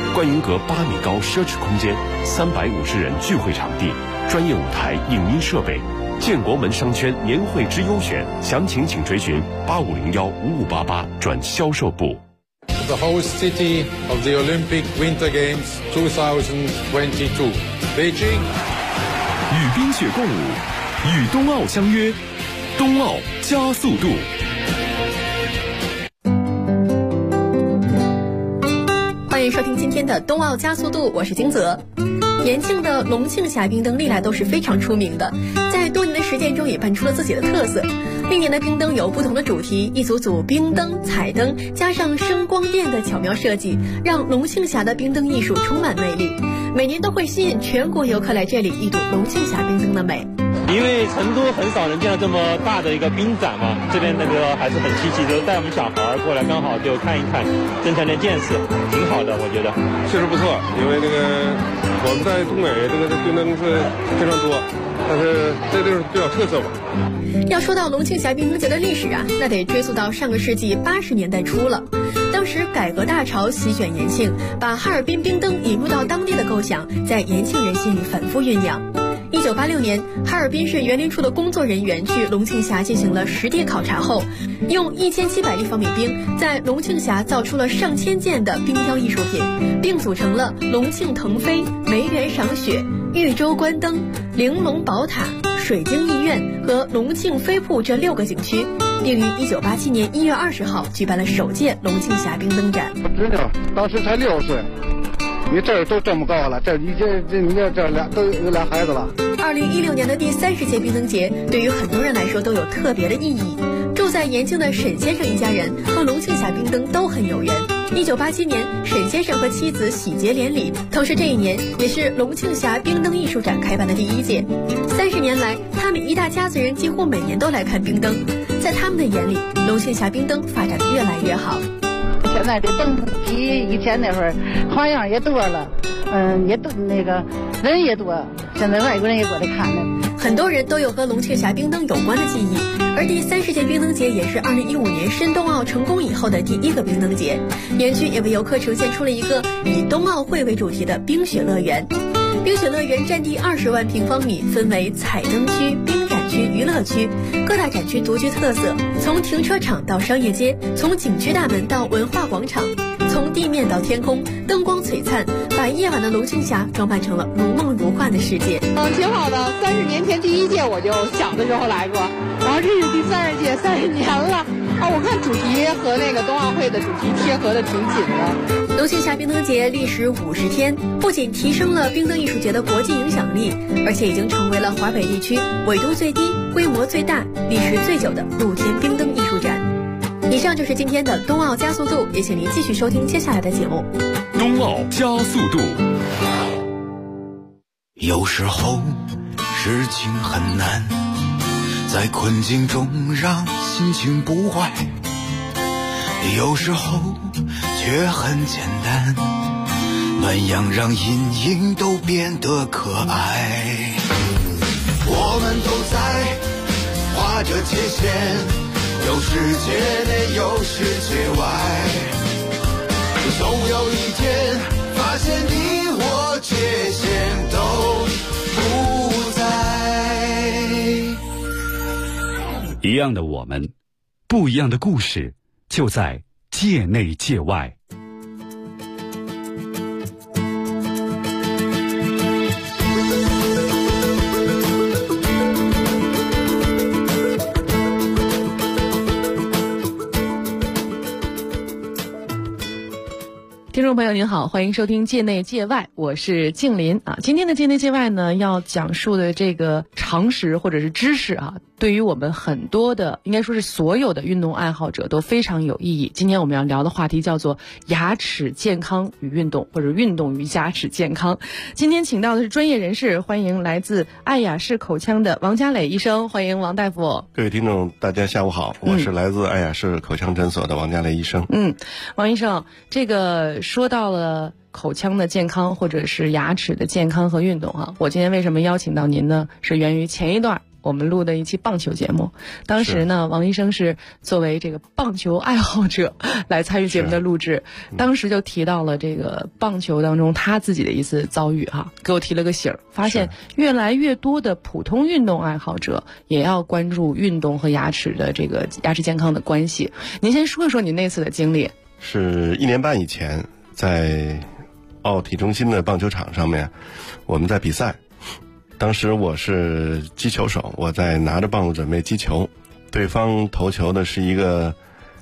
冠云阁8米高奢侈空间，350人聚会场地，专业舞台、影音设备，建国门商圈年会之优选，详情请追询85015588转销售部。 The host city of the Olympic Winter Games 2022, Beijing。 与冰雪共舞，与冬奥相约，冬奥加速度。 欢迎收听今天的冬奥加速度，我是金泽。延庆的龙庆峡冰灯历来都是非常出名的，在多年的实践中也办出了自己的特色。历年的冰灯有不同的主题，一组组冰灯、彩灯加上声光电的巧妙设计，让龙庆峡的冰灯艺术充满魅力。每年都会吸引全国游客来这里一睹龙庆峡冰灯的美。 因为成都很少能见到这么大的一个冰展嘛，这边那个还是很稀奇，就带我们小孩过来，刚好就看一看，增强点见识，挺好的，我觉得确实不错。因为这个我们在东北这个冰灯是非常多，但是这就是比较特色吧。 要说到龙庆峡冰灯节的历史啊，那得追溯到上个世纪80年代初了。当时改革大潮席卷延庆，把哈尔滨冰灯引入到当地的构想，在延庆人心里反复酝酿。1986年，哈尔滨市园林处的工作人员去龙庆峡进行了实地考察后，用1700立方米冰在龙庆峡造出了上千件的冰雕艺术品，并组成了龙庆腾飞、梅园赏雪、豫州观灯、玲珑宝塔、水晶艺苑和龙庆飞瀑这6个景区，并于1987年1月20号举办了首届龙庆峡冰灯展。 真的，当时才6岁。你这儿都这么高了，你这都有俩孩子了。 2016年的第30届冰灯节对于很多人来说都有特别的意义。住在延庆的沈先生一家人和龙庆峡冰灯都很有缘。1987年，沈先生和妻子喜结连理，同时这一年也是龙庆峡冰灯艺术展开办的第1届。30年来，他们一大家子人几乎每年都来看冰灯。在他们的眼里，龙庆峡冰灯发展得越来越好。 现在的灯比以前那会儿花样也多了，也多那个人也多，现在外国人也过来看了。 很多人都有和龙庆峡冰灯有关的记忆，而第30届冰灯节也是2015年申冬奥成功以后的第1个冰灯节。园区也为游客呈现出了一个以冬奥会为主题的冰雪乐园。冰雪乐园占地20万平方米，分为彩灯区、冰展区、娱乐区，各大展区独具特色，从停车场到商业街，从景区大门到文化广场，从地面到天空，灯光璀璨，把夜晚的龙庆峡装扮成了如梦如幻的世界。 挺好的。30年前第1届我就小的时候来过，然后这是第30届，30年了。我看主题和那个冬奥会的主题贴合的挺紧的。 龙庆峡冰灯节历时50天，不仅提升了冰灯艺术节的国际影响力，而且已经成为了华北地区纬度最低、规模最大、历时最久的露天冰灯艺术展。以上就是今天的冬奥加速度，也请您继续收听接下来的节目。 冬奥加速度。 有时候事情很难，在困境中让心情不坏，有时候却很简单，暖阳让阴影都变得可爱。我们都在画着界限，有世界内有世界外，总有一天发现你我界限都不在。 一样的我们，不一样的故事，就在界内界外。 听众朋友您好，欢迎收听界内界外，我是静林啊。今天的界内界外呢，要讲述的这个常识或者是知识啊，对于我们很多的，应该说是所有的运动爱好者都非常有意义。今天我们要聊的话题叫做牙齿健康与运动，或者运动与牙齿健康。今天请到的是专业人士，欢迎来自爱雅士口腔的王家磊医生，欢迎王大夫。 各位听众大家下午好，我是来自爱雅士口腔诊所的王家磊医生。 王医生，这个说到了口腔的健康或者是牙齿的健康和运动啊，我今天为什么邀请到您呢？是源于前一段我们录的一期棒球节目，当时呢，王医生是作为这个棒球爱好者来参与节目的录制，当时就提到了这个棒球当中他自己的一次遭遇哈，给我提了个醒儿，发现越来越多的普通运动爱好者也要关注运动和牙齿的这个牙齿健康的关系。您先说一说你那次的经历。 是1年半以前，在奥体中心的棒球场上面，我们在比赛。当时我是击球手，我在拿着棒子准备击球，对方投球的是一个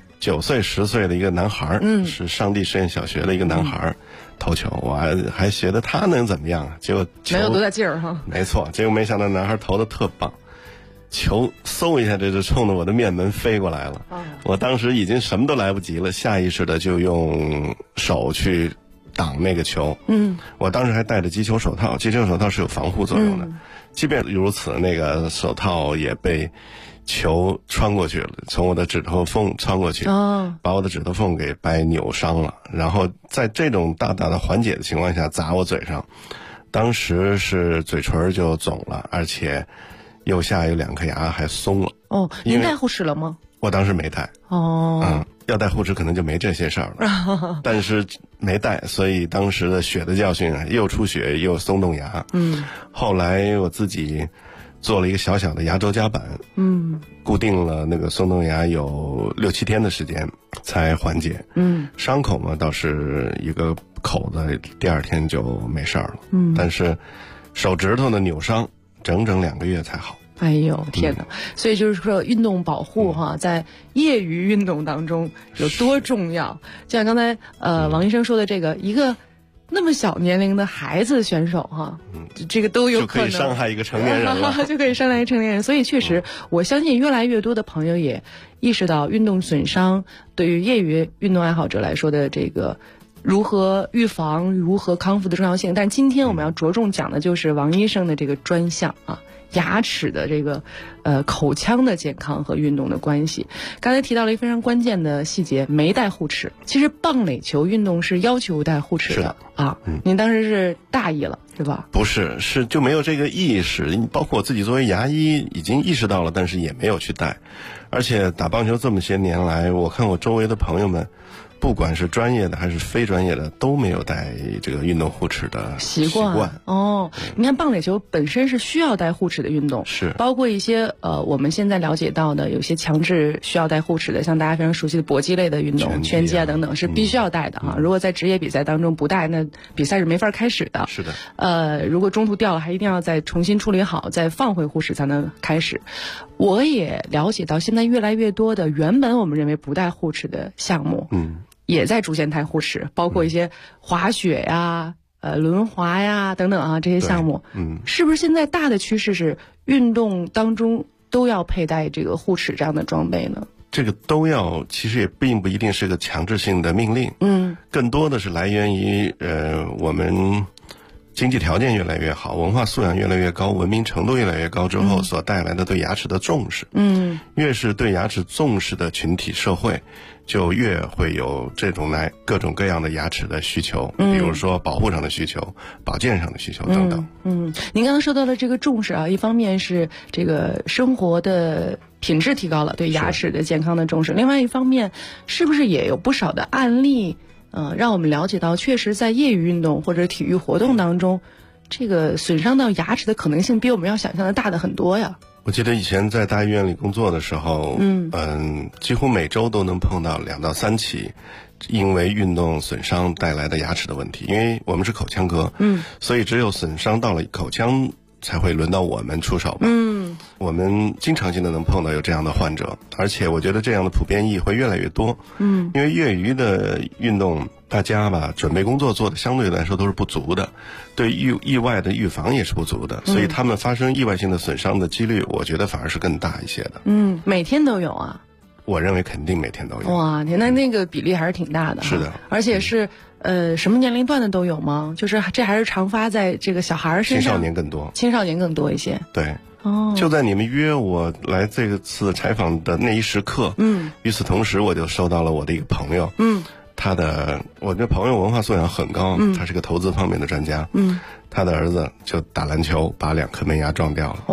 9岁10岁的一个男孩，是上帝实验小学的一个男孩投球，我还觉得他能怎么样啊？结果没有多大劲儿哈。 没错，结果没想到男孩投的特棒，球嗖一下这就冲着我的面门飞过来了。我当时已经什么都来不及了，下意识的就用手去挡那个球。我当时还戴着击球手套，击球手套是有防护作用的。即便如此，那个手套也被球穿过去了，从我的指头缝穿过去，把我的指头缝给掰扭伤了。然后在这种大大的缓解的情况下砸我嘴上，当时是嘴唇就肿了，而且右下有2颗牙还松了。 您戴护齿了吗？ 我当时没戴。要戴护齿可能就没这些事儿了。但是没戴，所以当时的血的教训啊，又出血又松动牙。后来我自己做了一个小小的牙周夹板，固定了那个松动牙有6、7天的时间才缓解。伤口嘛倒是一个口子，第2天就没事儿了。但是手指头的扭伤整整2个月才好。 哎呦天哪！所以就是说运动保护哈，在业余运动当中有多重要。就像刚才王医生说的这个，一个那么小年龄的孩子选手哈，这个都有可能就可以伤害一个成年人了， 就可以伤害一个成年人。所以确实，我相信越来越多的朋友也意识到运动损伤对于业余运动爱好者来说的这个如何预防、如何康复的重要性。但今天我们要着重讲的就是王医生的这个专项啊。牙齿的这个口腔的健康和运动的关系。刚才提到了一个非常关键的细节，没戴护齿。其实棒垒球运动是要求戴护齿的啊。您当时是大意了是吧？ 不是，是就没有这个意识。包括我自己作为牙医已经意识到了，但是也没有去戴。而且打棒球这么些年来，我看我周围的朋友们，不管是专业的还是非专业的，都没有戴这个运动护齿的习惯。 你看棒垒球本身是需要戴护齿的运动， 是包括一些我们现在了解到的有些强制需要戴护齿的，像大家非常熟悉的搏击类的运动，拳击啊等等，是必须要戴的哈。如果在职业比赛当中不戴，那比赛是没法开始的。 是的。 如果中途掉了，还一定要再重新处理好，再放回护齿才能开始。我也了解到，现在越来越多的原本我们认为不戴护齿的项目，也在逐渐戴护齿，包括一些滑雪呀、轮滑呀等等啊这些项目。是不是现在大的趋势是运动当中都要佩戴这个护齿这样的装备呢？ 这个都要，其实也并不一定是个强制性的命令。更多的是来源于我们经济条件越来越好，文化素养越来越高，文明程度越来越高之后所带来的对牙齿的重视。越是对牙齿重视的群体社会，就越会有这种各种各样的牙齿的需求，比如说保护上的需求、保健上的需求等等。 您刚刚说到的这个重视啊，一方面是这个生活的品质提高了，对牙齿的健康的重视；另外一方面，是不是也有不少的案例？让我们了解到，确实在业余运动或者体育活动当中，这个损伤到牙齿的可能性比我们要想象的大的很多呀。 我记得以前在大医院里工作的时候，几乎每周都能碰到2到3起因为运动损伤带来的牙齿的问题。因为我们是口腔科，所以只有损伤到了口腔才会轮到我们出手吧。我们经常性的能碰到有这样的患者，而且我觉得这样的普遍意会越来越多。因为业余的运动，大家吧准备工作做的相对来说都是不足的，对意外的预防也是不足的，所以他们发生意外性的损伤的几率，我觉得反而是更大一些的。 每天都有啊？ 我认为肯定每天都有。 哇，那个比例还是挺大的。 是的， 而且是什么年龄段的都有吗？就是这还是常发在这个小孩身上？ 青少年更多。青少年更多一些。 对。就在你们约我来这次采访的那一时刻，与此同时我就收到了我的一个朋友，我这朋友文化素养很高，他是个投资方面的专家，他的儿子就打篮球把2颗门牙撞掉了。 哇！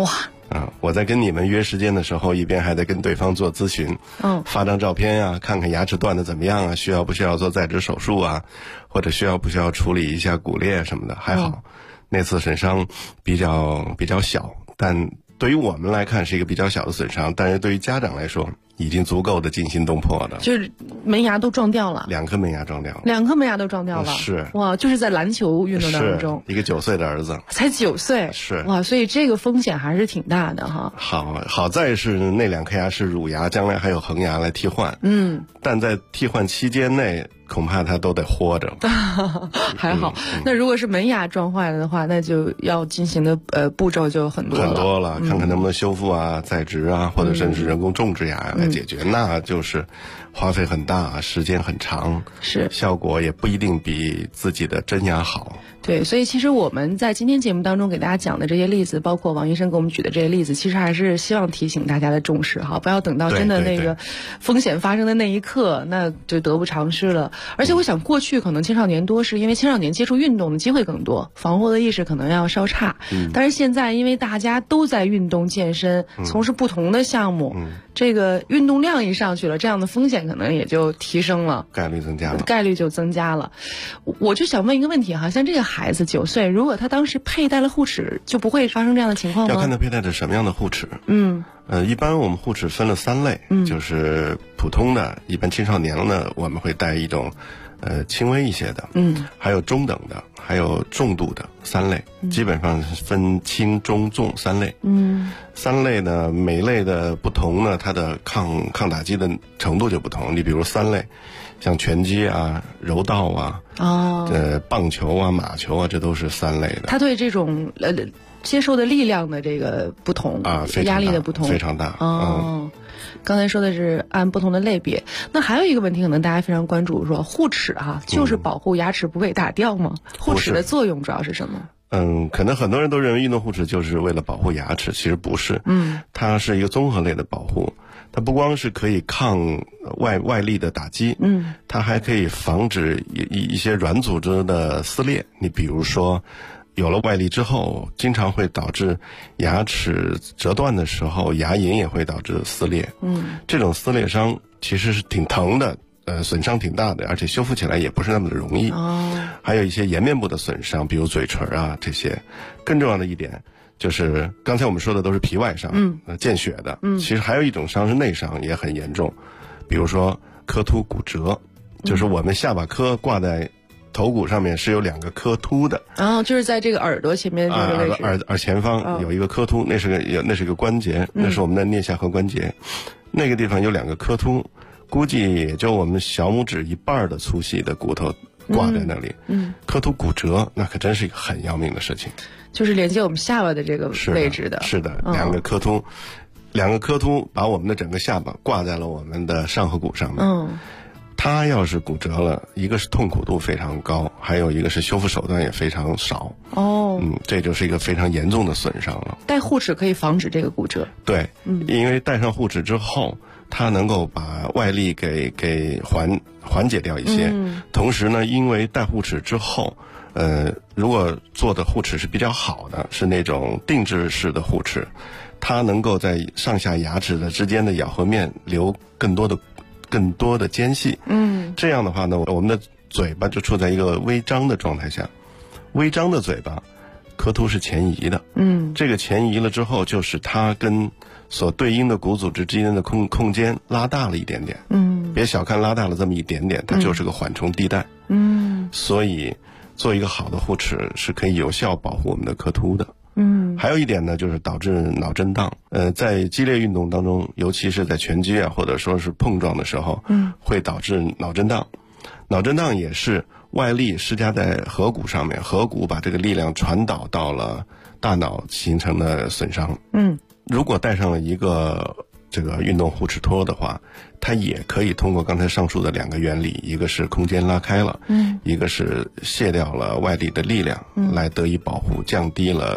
我在跟你们约时间的时候，一边还在跟对方做咨询，发张照片呀，看看牙齿断的怎么样啊，需要不需要做再植手术啊，或者需要不需要处理一下骨裂什么的。还好，那次损伤比较小，但对于我们来看是一个比较小的损伤，但是对于家长来说已经足够的惊心动魄的， 就是门牙都撞掉了 ，2颗门牙撞掉了 ，2颗门牙都撞掉了， 是哇，就是在篮球运动当中， 一个9岁的儿子， 才9岁， 是哇，所以这个风险还是挺大的哈。 好在是那2颗牙是乳牙，将来还有恒牙来替换，但在替换期间内，恐怕他都得活着。 还好，那如果是门牙撞坏了的话，那就要进行的步骤就很多了，看看能不能修复啊、再植啊，或者甚至人工种植牙来解决，那就是花费很大，时间很长， 是效果也不一定比自己的真牙好。 对，所以其实我们在今天节目当中给大家讲的这些例子，包括王医生给我们举的这些例子，其实还是希望提醒大家的重视哈，不要等到真的那个风险发生的那一刻，那就得不偿失了。而且我想过去可能青少年多是因为青少年接触运动的机会更多，防护的意识可能要稍差，但是现在因为大家都在运动健身，从事不同的项目，这个运动量一上去了，这样的风险可能也就提升了， 概率就增加了。我就想问一个问题哈，像这个孩子9岁，如果他当时佩戴了护齿，就不会发生这样的情况吗？ 要看他佩戴的什么样的护齿。一般我们护齿分了3类，就是普通的，一般青少年呢，我们会戴一种轻微一些的，还有中等的，还有重度的3类，基本上分轻、中、重3类。3类呢，每类的不同呢，它的抗打击的程度就不同。你比如3类，像拳击啊、柔道啊、棒球啊、马球啊，这都是3类的。 他对这种接受的力量的这个不同啊，压力的不同非常大。 刚才说的是按不同的类别。那还有一个问题，可能大家非常关注，说护齿哈，就是保护牙齿不被打掉吗？护齿的作用主要是什么？ 可能很多人都认为运动护齿就是为了保护牙齿，其实不是。它是一个综合类的保护，它不光是可以抗外力的打击，它还可以防止一些软组织的撕裂。你比如说，有了外力之后，经常会导致牙齿折断的时候，牙龈也会导致撕裂。这种撕裂伤其实是挺疼的，损伤挺大的，而且修复起来也不是那么的容易。还有一些颜面部的损伤，比如嘴唇啊这些。更重要的一点就是刚才我们说的都是皮外伤，见血的。其实还有一种伤是内伤，也很严重，比如说髁突骨折，就是我们下巴颏挂在头骨上面是有2个髁突的， 就是在这个耳朵前面这个位置， 耳前方有一个髁突，那是个关节，那是我们的颞下颌关节，那个地方有2个髁突，估计也就我们小拇指1半的粗细的骨头挂在那里。髁突骨折那可真是一个很要命的事情， 就是连接我们下巴的这个位置的。 是的，2个髁突把我们的整个下巴挂在了我们的上颌骨上面。它要是骨折了，一个是痛苦度非常高，还有一个是修复手段也非常少。这就是一个非常严重的损伤了。 戴护齿可以防止这个骨折。 对，因为戴上护齿之后，它能够把外力给缓解掉一些。同时呢，因为戴护齿之后，如果做的护齿是比较好的，是那种定制式的护齿，它能够在上下牙齿的之间的咬合面留更多的间隙。这样的话呢，我们的嘴巴就处在一个微张的状态下。微张的嘴巴，髁突是前移的。这个前移了之后，就使它跟所对应的骨组织之间的空间拉大了一点点。别小看拉大了这么一点点，它就是个缓冲地带。所以做一个好的护齿是可以有效保护我们的髁突的。还有一点呢，就是导致脑震荡。在激烈运动当中，尤其是在拳击啊，或者说是碰撞的时候，会导致脑震荡。脑震荡也是外力施加在颌骨上面，颌骨把这个力量传导到了大脑形成的损伤。如果戴上了一个这个运动护齿托的话，它也可以通过刚才上述的2个原理，一个是空间拉开了，一个是卸掉了外力的力量，来得以保护，降低了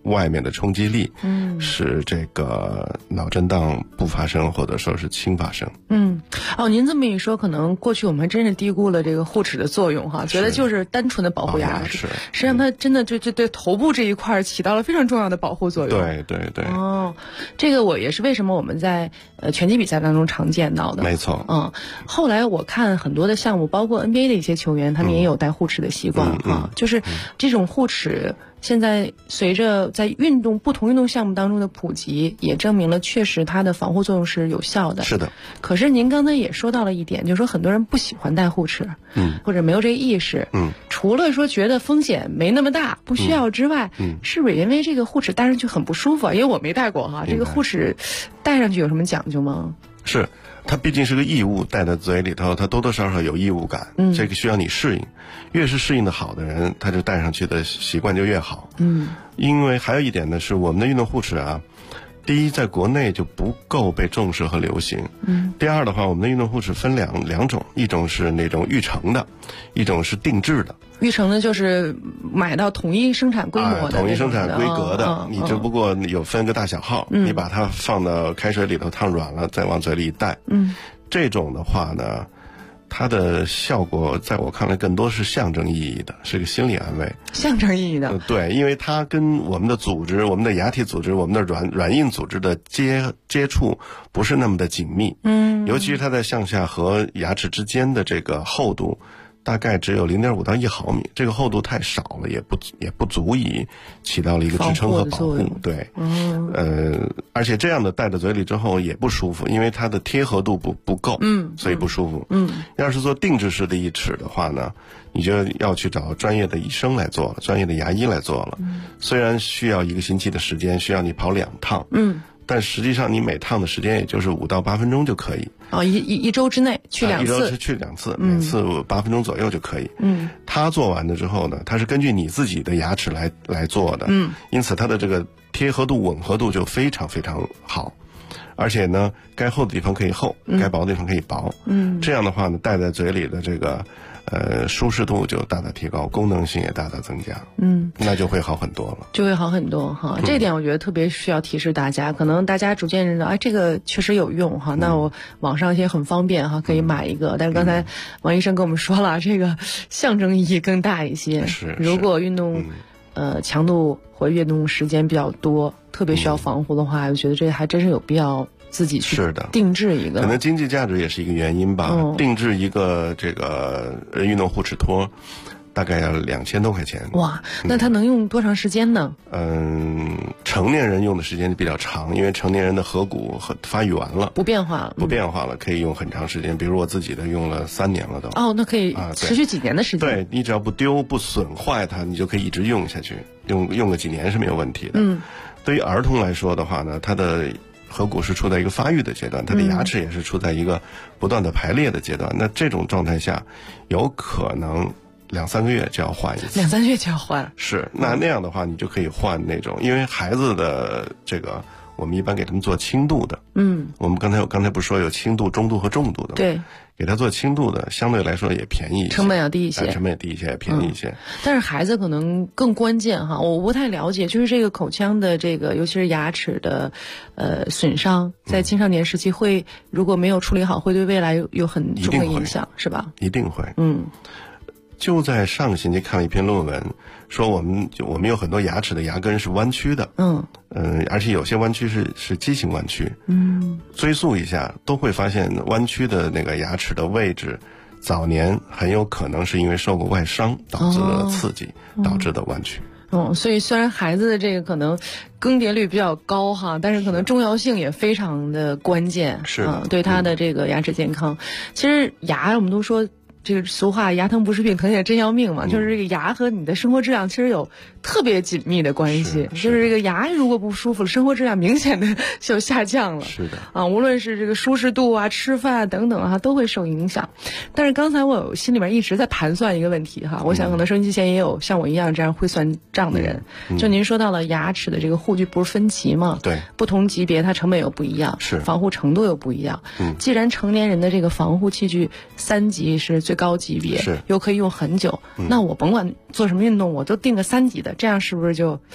外面的冲击力，使这个脑震荡不发生，或者说是轻发生。 您这么一说，可能过去我们还真是低估了这个护齿的作用哈，觉得就是单纯的保护牙齿，实际上它真的就对头部这一块起到了非常重要的保护作用。 对。 这个我也是为什么我们在拳击比赛当中常见到的。 没错。 后来我看很多的项目，包括 NBA 的一些球员，他们也有戴护齿的习惯就是这种护齿。现在随着在不同运动项目当中的普及，也证明了确实它的防护作用是有效的。 是的。 可是您刚才也说到了一点，就是说很多人不喜欢戴护齿，或者没有这个意识。除了说觉得风险没那么大，不需要之外，是不是因为这个护齿戴上去很不舒服？因为我没戴过哈，这个护齿戴上去有什么讲究吗？ 是。它毕竟是个异物，戴在嘴里头，它多多少少有异物感，这个需要你适应。越是适应的好的人，他就戴上去的习惯就越好。因为还有一点呢，是我们的运动护齿啊，第一，在国内就不够被重视和流行。第二的话，我们的运动护齿分两种，一种是那种预成的，一种是定制的。 预成的就是买到统一生产规模的， 统一生产规格的，你只不过有分个大小号，你把它放到开水里头烫软了，再往嘴里一戴。这种的话呢，它的效果在我看来更多是象征意义的，是个心理安慰。 象征意义的。 对，因为它跟我们的组织、我们的牙体组织、我们的软硬组织的接触不是那么的紧密。尤其是它在向下和牙齿之间的这个厚度。大概只有0.5到1毫米，这个厚度太少了，也不足以起到了一个支撑和保护。对，而且这样的戴在嘴里之后也不舒服，因为它的贴合度不够，所以不舒服。要是做定制式的义齿的话呢，你就要去找专业的医生来做了，专业的牙医来做了。虽然需要1个星期的时间，需要你跑2趟，但实际上你每趟的时间也就是5到8分钟就可以。 一周之内去2次， 一周是去2次，每次8分钟左右就可以。他做完了之后呢，他是根据你自己的牙齿来做的，因此它的这个贴合度、吻合度就非常非常好。而且呢，该厚的地方可以厚，该薄的地方可以薄。这样的话呢，戴在嘴里的这个舒适度就大大提高，功能性也大大增加。那就会好很多了。 就会好很多哈。这点我觉得特别需要提示大家，可能大家逐渐认识到，这个确实有用哈。那我网上也很方便哈，可以买一个。但是刚才王医生跟我们说了，这个象征意义更大一些。如果运动强度或运动时间比较多，特别需要防护的话，我觉得这还真是有必要自己去定制一个。 可能经济价值也是一个原因吧。定制一个这个运动护齿托，大概要2000多块钱。 哇，那它能用多长时间呢？ 成年人用的时间比较长，因为成年人的颌骨发育完了， 不变化了，可以用很长时间。比如我自己的用了3年了都。 那可以持续几年的时间。 对，你只要不丢不损坏它，你就可以一直用下去，用个几年是没有问题的。对于儿童来说的话呢，他的颌骨是处在一个发育的阶段，他的牙齿也是处在一个不断的排列的阶段。那这种状态下，有可能2-3个月就要换一次。 2-3个月就要换。 是，那样的话，你就可以换那种，因为孩子的这个，我们一般给他们做轻度的。我们刚才不是说有轻度、中度和重度的吗？ 对。 给他做轻度的，相对来说也便宜一些， 成本要低一些， 也便宜一些。 但是孩子可能更关键哈，我不太了解，就是这个口腔的这个，尤其是牙齿的损伤，在青少年时期会，如果没有处理好，会对未来有很重的影响，是吧？ 一定会。就在上个星期看了一篇论文，说我们有很多牙齿的牙根是弯曲的，而且有些弯曲是畸形弯曲，追溯一下都会发现弯曲的那个牙齿的位置，早年很有可能是因为受过外伤导致的刺激，导致的弯曲。 所以虽然孩子的这个可能更迭率比较高哈，但是可能重要性也非常的关键， 是对他的这个牙齿健康。其实牙我们都说。这个俗话牙疼不是病，疼也真要命嘛，就是这个牙和你的生活质量其实有特别紧密的关系，就是这个牙如果不舒服了，生活质量明显的就下降了。 是的啊，无论是这个舒适度啊、吃饭等等啊，都会受影响。但是刚才我心里面一直在盘算一个问题哈，我想可能收音机前也有像我一样这样会算账的人。就您说到了牙齿的这个护具不是分级吗？ 对， 不同级别它成本又不一样， 是防护程度又不一样。既然成年人的这个防护器具3级是最高级别， 是又可以用很久，那我甭管做什么运动，我都定个3级的，这样是不是就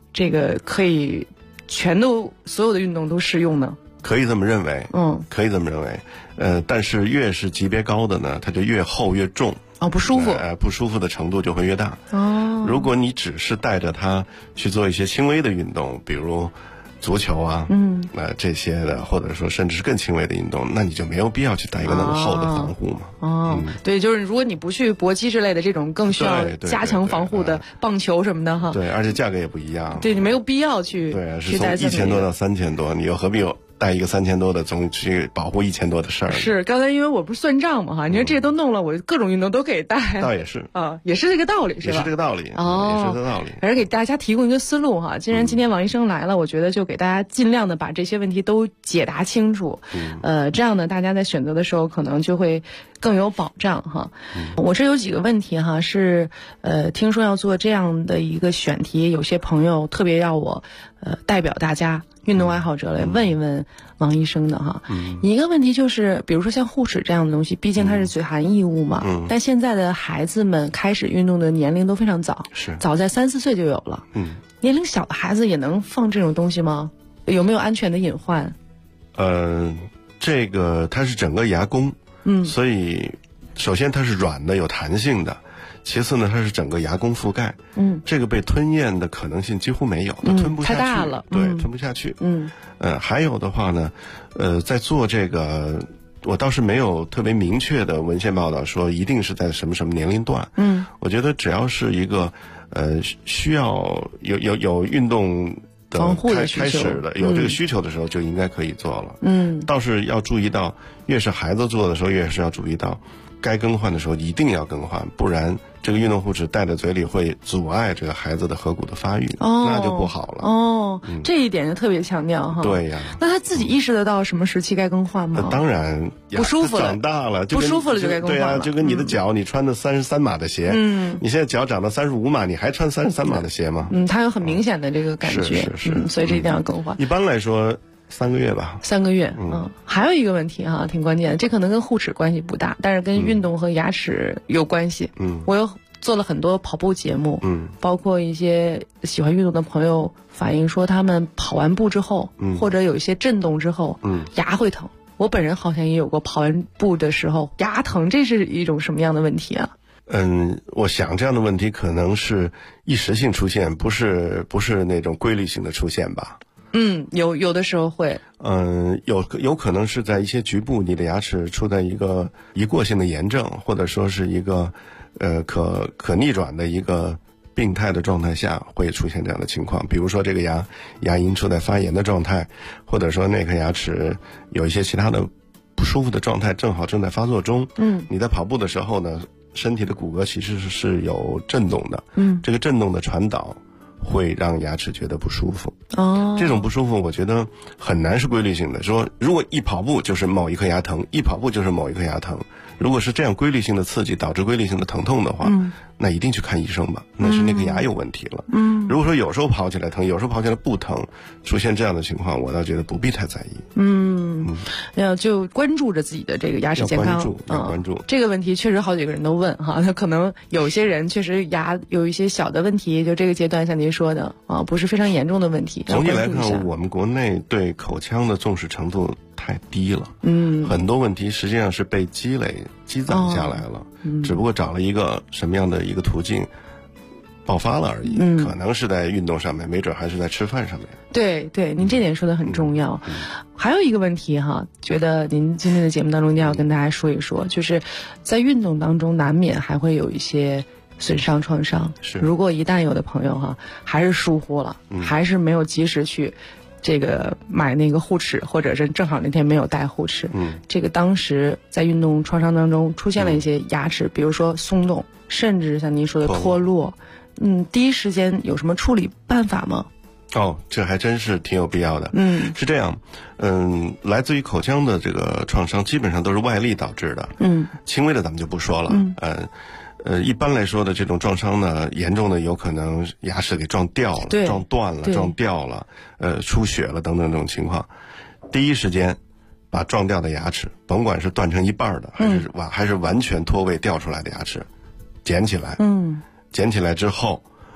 这个可以所有的运动都适用呢？ 可以这么认为，可以这么认为。但是越是级别高的呢，它就越厚越重。 不舒服。 不舒服的程度就会越大。如果你只是带着它去做一些轻微的运动，比如足球啊，这些的，或者说甚至是更轻微的运动，那你就没有必要去带一个那么厚的防护嘛。 对，就是如果你不去搏击之类的这种更需要加强防护的棒球什么的哈。 对，而且价格也不一样。 对，你没有必要去。 对，是从1000多到3000多，你又何必有带一个3000多的总去保护1000多的事儿？ 是，刚才因为我不是算账嘛哈，你说这些都弄了，我各种运动都可以带。 倒也是也是这个道理，是吧？ 也是这个道理。也是这个道理。 反正给大家提供一个思路哈。既然今天王医生来了，我觉得就给大家尽量的把这些问题都解答清楚。这样呢，大家在选择的时候可能就会更有保障哈。我这有几个问题哈，是听说要做这样的一个选题，有些朋友特别要我代表大家运动爱好者来问一问王医生的哈。一个问题就是，比如说像护齿这样的东西，毕竟它是嘴含异物嘛。但现在的孩子们开始运动的年龄都非常早，早在3、4岁就有了。年龄小的孩子也能放这种东西吗？有没有安全的隐患？ 这个它是整个牙弓，所以首先它是软的有弹性的，其次呢它是整个牙弓覆盖，这个被吞咽的可能性几乎没有，它吞不下去， 太大了， 对，吞不下去。还有的话呢，在做这个，我倒是没有特别明确的文献报道说一定是在什么什么年龄段。我觉得只要是一个需要有运动防护的开始的有这个需求的时候，就应该可以做了。倒是要注意到，越是孩子做的时候，越是要注意到，该更换的时候一定要更换，不然这个运动护齿戴在嘴里会阻碍这个孩子的颌骨的发育，那就不好了。这一点就特别强调哈。 对呀。 那他自己意识得到什么时期该更换吗？ 当然， 不舒服了， 长大了， 不舒服了就该更换了。 对啊，就跟你的脚，你穿的33码的鞋，你现在脚长到35码，你还穿33码的鞋吗？ 它有很明显的这个感觉，所以这一定要更换。 一般来说3个月吧。 3个月。还有一个问题哈，挺关键的，这可能跟护齿关系不大，但是跟运动和牙齿有关系。我做了很多跑步节目，包括一些喜欢运动的朋友反映说，他们跑完步之后，或者有一些震动之后，牙会疼。我本人好像也有过跑完步的时候牙疼，这是一种什么样的问题啊？ 我想这样的问题可能是一时性出现，不是那种规律性的出现吧。 有的时候会。 有可能是在一些局部，你的牙齿处在一个一过性的炎症，或者说是一个可逆转的一个病态的状态下，会出现这样的情况。比如说这个牙龈处在发炎的状态，或者说那颗牙齿有一些其他的不舒服的状态，正好正在发作中。你在跑步的时候呢，身体的骨骼其实是有震动的。这个震动的传导会让牙齿觉得不舒服。这种不舒服我觉得很难是规律性的，说如果一跑步就是某一颗牙疼，一跑步就是某一颗牙疼，如果是这样规律性的刺激导致规律性的疼痛的话，那一定去看医生吧，那是那颗牙有问题了。如果说有时候跑起来疼，有时候跑起来不疼，出现这样的情况，我倒觉得不必太在意。 要就关注着自己的这个牙齿健康， 要关注。 这个问题确实好几个人都问哈，他可能有些人确实牙有一些小的问题，就这个阶段像您说的不是非常严重的问题。 总体来看，我们国内对口腔的重视程度太低了。很多问题实际上是被积攒下来了，只不过找了一个什么样的一个途径爆发了而已。可能是在运动上面，没准还是在吃饭上面。 对，您这点说的很重要。还有一个问题哈，觉得您今天的节目当中一定要跟大家说一说，就是在运动当中难免还会有一些损伤创伤。如果一旦有的朋友哈还是疏忽了，还是没有及时去这个买那个护齿，或者是正好那天没有带护齿，这个当时在运动创伤当中出现了一些牙齿，比如说松动，甚至像您说的脱落，第一时间有什么处理办法吗？ 这还真是挺有必要的。是这样，来自于口腔的这个创伤基本上都是外力导致的，轻微的咱们就不说了。一般来说的这种撞伤呢，严重的有可能牙齿给撞掉了、撞断了、撞掉了，出血了等等这种情况。第一时间把撞掉的牙齿，甭管是断成一半的，还是完全脱位掉出来的牙齿，捡起来。捡起来之后，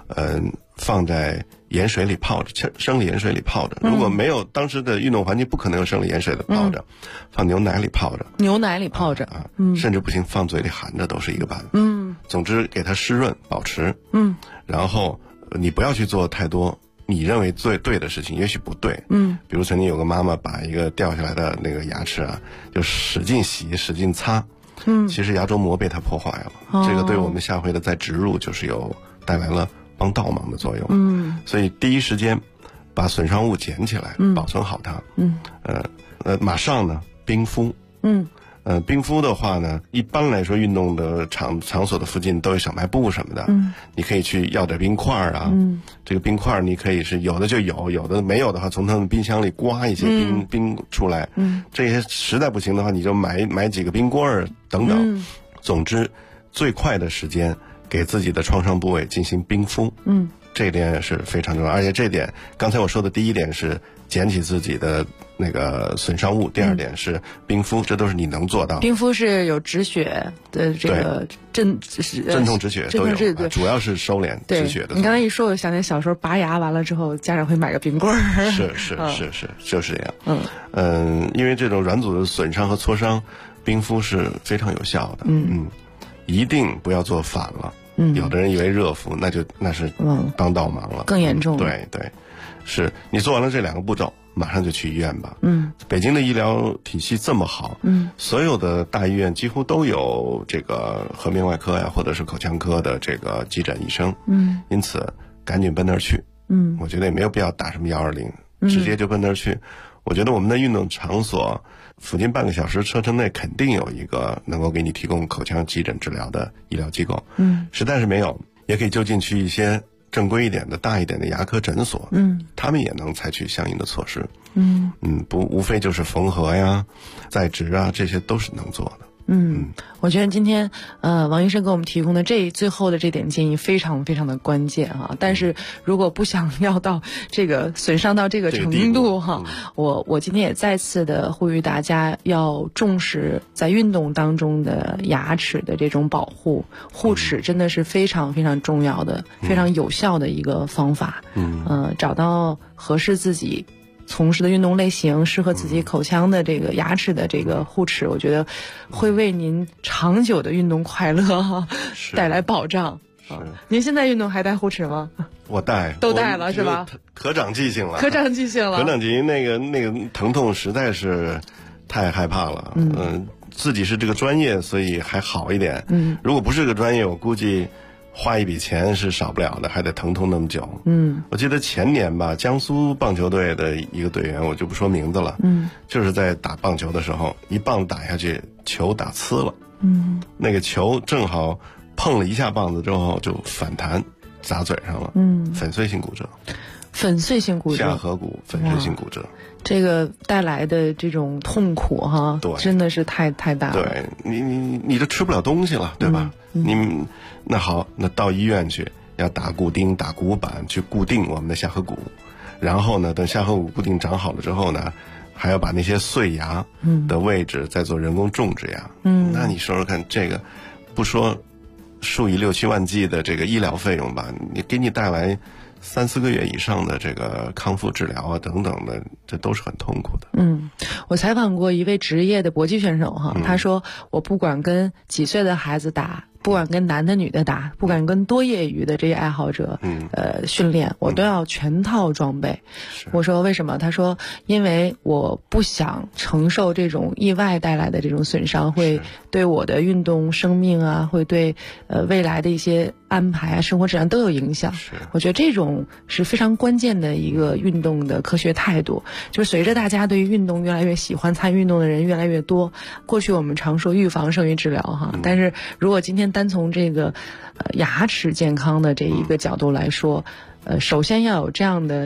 放在盐水里泡着，生理盐水里泡着。如果没有当时的运动环境，不可能有生理盐水的泡着，放牛奶里泡着。 牛奶里泡着甚至不行，放嘴里含着都是一个办法。总之给它湿润保持。然后你不要去做太多你认为最对的事情，也许不对。比如曾经有个妈妈把一个掉下来的那个牙齿啊，就使劲洗使劲擦。其实牙周膜被它破坏了。这个对我们下回的再植入就是带来了帮倒忙的作用。所以第一时间把损伤物捡起来，保存好它。马上呢冰敷。冰敷的话呢，一般来说运动的场所的附近都有小卖部什么的。你可以去要点冰块啊。这个冰块你可以是有的就有的没有的话，从他们冰箱里刮一些冰出来。这些实在不行的话，你就买几个冰棍儿等等。总之，最快的时间给自己的创伤部位进行冰敷。这一点是非常重要，而且这点刚才我说的第一点是捡起自己的那个损伤物，第二点是冰敷，这都是你能做到。 冰敷是有止血的这个镇痛止血都有，主要是收敛止血的。 你刚才一说，我想起小时候拔牙完了之后，家长会买个冰棍儿。 是，就是这样。因为这种软组的损伤和挫伤，冰敷是非常有效的。一定不要做反了。有的人以为热敷，那是帮倒忙了， 更严重。 对，是你做完了这2个步骤，马上就去医院吧。北京的医疗体系这么好，所有的大医院几乎都有这个颌面外科呀，或者是口腔科的这个急诊医生。因此赶紧奔那儿去。我觉得也没有必要打什么120，直接就奔那儿去。我觉得我们的运动场所附近半个小时车程内肯定有一个能够给你提供口腔急诊治疗的医疗机构。实在是没有，也可以就近去一些正规一点的大一点的牙科诊所。他们也能采取相应的措施。无非就是缝合呀、再植啊，这些都是能做的。 我觉得今天王医生给我们提供的最后的这点建议非常非常的关键哈。但是如果不想要到这个损伤到这个程度哈，我今天也再次的呼吁大家要重视在运动当中的牙齿的这种保护，护齿真的是非常非常重要的、非常有效的一个方法。找到合适自己从事的运动类型，适合自己口腔的这个牙齿的这个护齿，我觉得会为您长久的运动快乐带来保障。您现在运动还戴护齿吗？ 我戴， 都戴了是吧？ 可长记性了， 可长记性了。 可长记性，那个疼痛实在是太害怕了。自己是这个专业，所以还好一点。如果不是这个专业，我估计花一笔钱是少不了的，还得疼痛那么久。我记得前年吧，江苏棒球队的一个队员，我就不说名字了。就是在打棒球的时候，一棒打下去，球打呲了。那个球正好碰了一下棒子之后就反弹，砸嘴上了。粉碎性骨折。 粉碎性骨折， 下颌骨粉碎性骨折， 这个带来的这种痛苦哈， 对， 真的是太大了。 对，你就吃不了东西了，对吧？那好，那到医院去，要打骨钉、打骨板去固定我们的下颌骨，然后呢，等下颌骨固定长好了之后呢，还要把那些碎牙的位置再做人工种植牙。那你说说看，这个不说数以6、7万计的这个医疗费用吧，你给你带来3、4个月以上的这个康复治疗啊等等的，这都是很痛苦的。 我采访过一位职业的搏击选手哈，他说我不管跟几岁的孩子打，不管跟男的女的打，不管跟多业余的这些爱好者训练，我都要全套装备。我说为什么？他说因为我不想承受这种意外带来的这种损伤，会对我的运动生命啊，会对未来的一些安排啊、生活质量都有影响。我觉得这种是非常关键的一个运动的科学态度。就是随着大家对于运动越来越喜欢，参与运动的人越来越多，过去我们常说预防胜于治疗哈，但是如果今天单从这个牙齿健康的这一个角度来说，首先要有这样的